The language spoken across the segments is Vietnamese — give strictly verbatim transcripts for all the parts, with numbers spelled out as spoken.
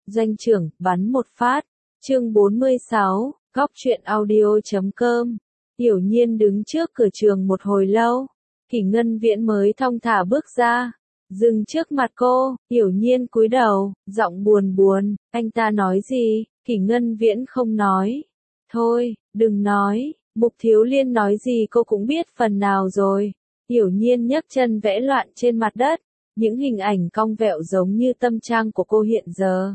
Doanh trưởng, bắn một phát. Chương bốn mươi sáu, góc truyện audio chấm com. Yểu Nhiên đứng trước cửa trường một hồi lâu. Kỷ Ngân Viễn mới thong thả bước ra. Dừng trước mặt cô, Yểu Nhiên cúi đầu, giọng buồn buồn, anh ta nói gì? Kỷ Ngân Viễn không nói. Thôi, đừng nói, Mục Thiếu Liên nói gì cô cũng biết phần nào rồi. Yểu Nhiên nhấc chân vẽ loạn trên mặt đất, những hình ảnh cong vẹo giống như tâm trạng của cô hiện giờ.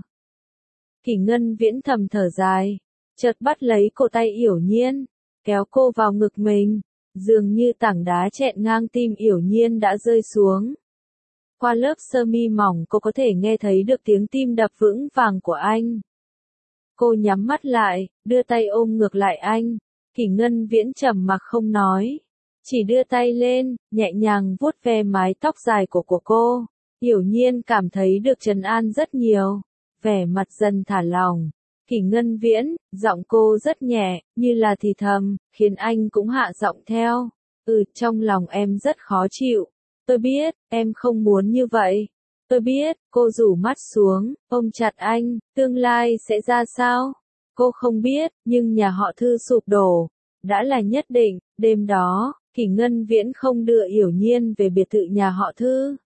Kỷ Ngân Viễn thầm thở dài, chợt bắt lấy cổ tay Yểu Nhiên, kéo cô vào ngực mình, dường như tảng đá chẹn ngang tim Yểu Nhiên đã rơi xuống. Qua lớp sơ mi mỏng cô có thể nghe thấy được tiếng tim đập vững vàng của anh. Cô nhắm mắt lại, đưa tay ôm ngược lại anh. Kỷ Ngân Viễn trầm mặc không nói, chỉ đưa tay lên, nhẹ nhàng vuốt ve mái tóc dài của của cô. Yểu Nhiên cảm thấy được trấn an rất nhiều, vẻ mặt dần thả lỏng. Kỷ Ngân Viễn, giọng cô rất nhẹ, như là thì thầm, khiến anh cũng hạ giọng theo. Ừ, trong lòng em rất khó chịu. Tôi biết, em không muốn như vậy. Tôi biết, cô rủ mắt xuống, ôm chặt anh, tương lai sẽ ra sao? Cô không biết, nhưng nhà họ Thư sụp đổ, đã là nhất định. Đêm đó, Kỷ Ngân Viễn không đưa Yểu Nhiên về biệt thự nhà họ Thư,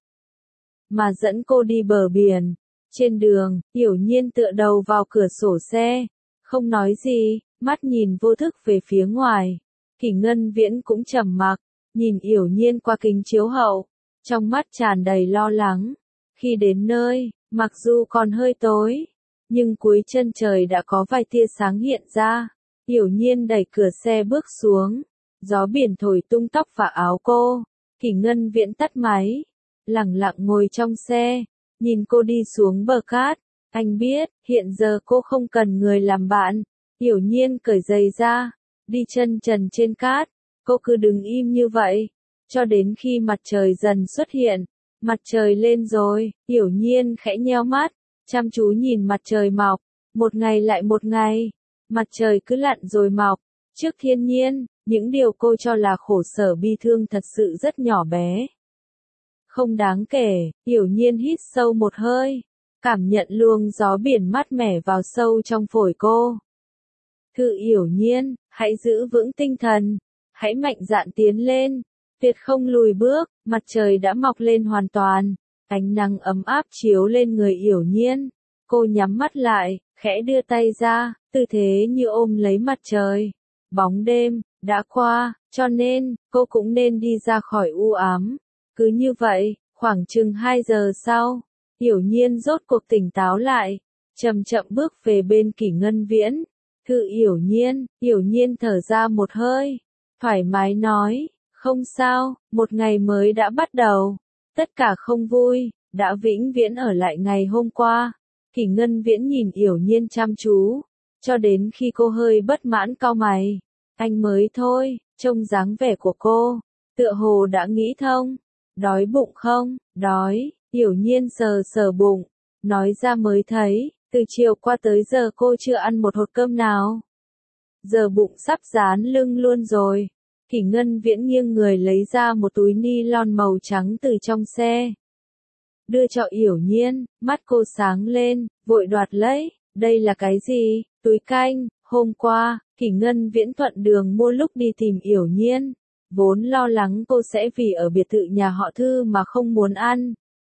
mà dẫn cô đi bờ biển. Trên đường, Yểu Nhiên tựa đầu vào cửa sổ xe, không nói gì, mắt nhìn vô thức về phía ngoài. Kỷ Ngân Viễn cũng trầm mặc, nhìn Yểu Nhiên qua kính chiếu hậu, trong mắt tràn đầy lo lắng. Khi đến nơi, mặc dù còn hơi tối, nhưng cuối chân trời đã có vài tia sáng hiện ra. Yểu Nhiên đẩy cửa xe bước xuống, gió biển thổi tung tóc và áo cô. Kỷ Ngân Viễn tắt máy, lặng lặng ngồi trong xe, nhìn cô đi xuống bờ cát. Anh biết, hiện giờ cô không cần người làm bạn. Yểu Nhiên cởi giày ra, đi chân trần trên cát. Cô cứ đứng im như vậy, cho đến khi mặt trời dần xuất hiện. Mặt trời lên rồi, Yểu Nhiên khẽ nheo mắt, chăm chú nhìn mặt trời mọc. Một ngày lại một ngày, mặt trời cứ lặn rồi mọc. Trước thiên nhiên, những điều cô cho là khổ sở bi thương thật sự rất nhỏ bé, không đáng kể. Yểu Nhiên hít sâu một hơi, cảm nhận luồng gió biển mát mẻ vào sâu trong phổi cô. Thư Yểu Nhiên, hãy giữ vững tinh thần, hãy mạnh dạn tiến lên, tuyệt không lùi bước. Mặt trời đã mọc lên hoàn toàn, ánh nắng ấm áp chiếu lên người Yểu Nhiên. Cô nhắm mắt lại, khẽ đưa tay ra, tư thế như ôm lấy mặt trời. Bóng đêm đã qua, cho nên cô cũng nên đi ra khỏi u ám. Cứ như vậy, khoảng chừng hai giờ sau, Yểu Nhiên rốt cuộc tỉnh táo lại, chậm chậm bước về bên Kỷ Ngân Viễn. Thư Yểu Nhiên, Yểu Nhiên thở ra một hơi, thoải mái nói, không sao, một ngày mới đã bắt đầu. Tất cả không vui, đã vĩnh viễn ở lại ngày hôm qua. Kỷ Ngân Viễn nhìn Yểu Nhiên chăm chú, cho đến khi cô hơi bất mãn cau mày. Anh mới thôi, trông dáng vẻ của cô, tựa hồ đã nghĩ thông. Đói bụng không? Đói. Yểu Nhiên sờ sờ bụng, nói ra mới thấy, từ chiều qua tới giờ cô chưa ăn một hột cơm nào. Giờ bụng sắp dán lưng luôn rồi. Kỷ Ngân Viễn nghiêng người lấy ra một túi ni lon màu trắng từ trong xe, đưa cho Yểu Nhiên. Mắt cô sáng lên, vội đoạt lấy. Đây là cái gì? Túi canh. Hôm qua, Kỷ Ngân Viễn thuận đường mua lúc đi tìm Yểu Nhiên, vốn lo lắng cô sẽ vì ở biệt thự nhà họ Thư mà không muốn ăn,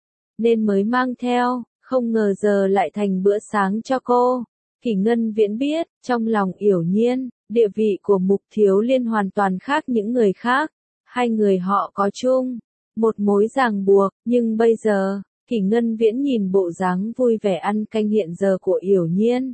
nên mới mang theo, không ngờ giờ lại thành bữa sáng cho cô. Kỷ Ngân Viễn biết, trong lòng Yểu Nhiên, địa vị của Mục Thiếu Liên hoàn toàn khác những người khác. Hai người họ có chung một mối ràng buộc, nhưng bây giờ, Kỷ Ngân Viễn nhìn bộ dáng vui vẻ ăn canh hiện giờ của Yểu Nhiên,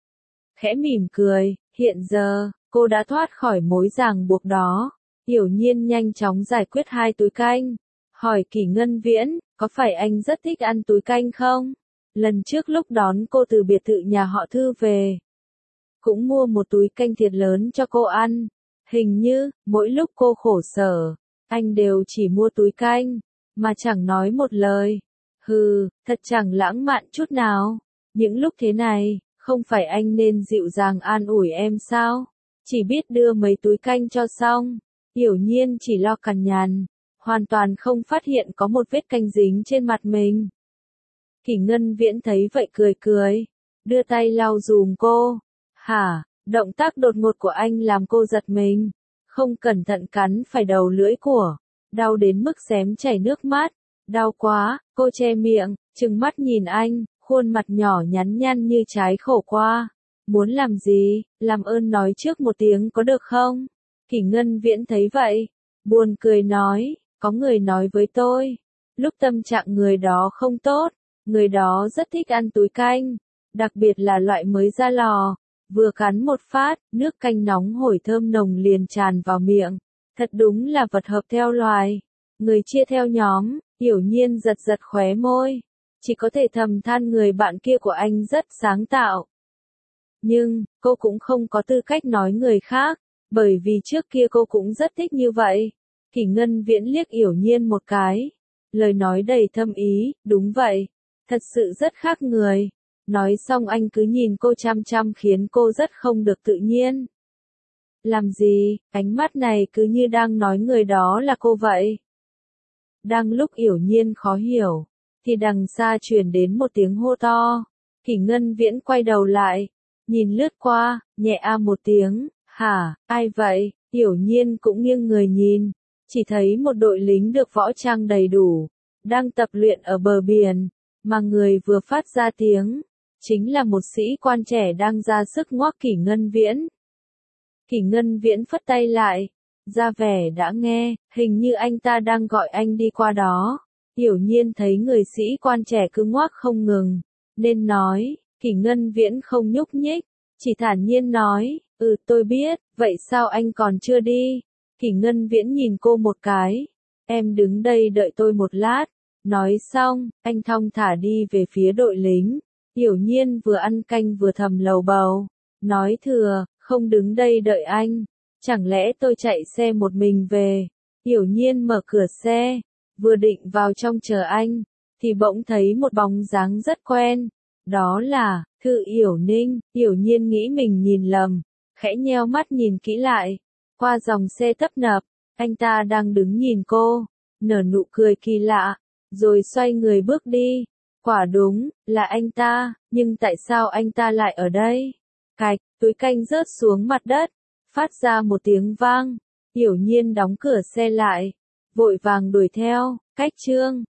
khẽ mỉm cười. Hiện giờ, cô đã thoát khỏi mối ràng buộc đó. Yểu Nhiên nhanh chóng giải quyết hai túi canh, hỏi Kỷ Ngân Viễn, có phải anh rất thích ăn túi canh không? Lần trước lúc đón cô từ biệt thự nhà họ Thư về, cũng mua một túi canh thiệt lớn cho cô ăn. Hình như, mỗi lúc cô khổ sở, anh đều chỉ mua túi canh, mà chẳng nói một lời. Hừ, thật chẳng lãng mạn chút nào. Những lúc thế này, không phải anh nên dịu dàng an ủi em sao? Chỉ biết đưa mấy túi canh cho xong. Yểu Nhiên chỉ lo cằn nhằn, hoàn toàn không phát hiện có một vết canh dính trên mặt mình. Kỷ Ngân Viễn thấy vậy cười cười, đưa tay lau dùm cô. Hả, động tác đột ngột của anh làm cô giật mình, không cẩn thận cắn phải đầu lưỡi của, đau đến mức xém chảy nước mắt, đau quá, cô che miệng, trừng mắt nhìn anh, khuôn mặt nhỏ nhắn nhăn như trái khổ qua. Muốn làm gì, làm ơn nói trước một tiếng có được không? Kỷ Ngân Viễn thấy vậy, buồn cười nói, có người nói với tôi, lúc tâm trạng người đó không tốt, người đó rất thích ăn túi canh, đặc biệt là loại mới ra lò, vừa cắn một phát, nước canh nóng hổi thơm nồng liền tràn vào miệng, thật đúng là vật hợp theo loài. Người chia theo nhóm, Yểu Nhiên giật giật khóe môi, chỉ có thể thầm than người bạn kia của anh rất sáng tạo. Nhưng, cô cũng không có tư cách nói người khác, bởi vì trước kia cô cũng rất thích như vậy. Kỷ Ngân Viễn liếc Yểu Nhiên một cái, lời nói đầy thâm ý, đúng vậy, thật sự rất khác người. Nói xong anh cứ nhìn cô chăm chăm khiến cô rất không được tự nhiên. Làm gì, ánh mắt này cứ như đang nói người đó là cô vậy. Đang lúc Yểu Nhiên khó hiểu, thì đằng xa truyền đến một tiếng hô to. Kỷ Ngân Viễn quay đầu lại, nhìn lướt qua, nhẹ a một tiếng, hả, ai vậy? Yểu Nhiên cũng nghiêng người nhìn, chỉ thấy một đội lính được võ trang đầy đủ, đang tập luyện ở bờ biển, mà người vừa phát ra tiếng, chính là một sĩ quan trẻ đang ra sức ngoác Kỷ Ngân Viễn. Kỷ Ngân Viễn phất tay lại, ra vẻ đã nghe, hình như anh ta đang gọi anh đi qua đó. Yểu Nhiên thấy người sĩ quan trẻ cứ ngoác không ngừng, nên nói, Kỷ Ngân Viễn không nhúc nhích, chỉ thản nhiên nói, ừ tôi biết, vậy sao anh còn chưa đi? Kỷ Ngân Viễn nhìn cô một cái, em đứng đây đợi tôi một lát. Nói xong, anh thong thả đi về phía đội lính. Yểu Nhiên vừa ăn canh vừa thầm lầu bầu, nói thừa, không đứng đây đợi anh, chẳng lẽ tôi chạy xe một mình về? Yểu Nhiên mở cửa xe, vừa định vào trong chờ anh, thì bỗng thấy một bóng dáng rất quen, đó là Thư Yểu Ninh. Yểu Nhiên nghĩ mình nhìn lầm, khẽ nheo mắt nhìn kỹ lại, qua dòng xe tấp nập, anh ta đang đứng nhìn cô, nở nụ cười kỳ lạ, rồi xoay người bước đi. Quả đúng, là anh ta, nhưng tại sao anh ta lại ở đây? Cạch, túi canh rớt xuống mặt đất, phát ra một tiếng vang. Yểu Nhiên đóng cửa xe lại, vội vàng đuổi theo, cách chương.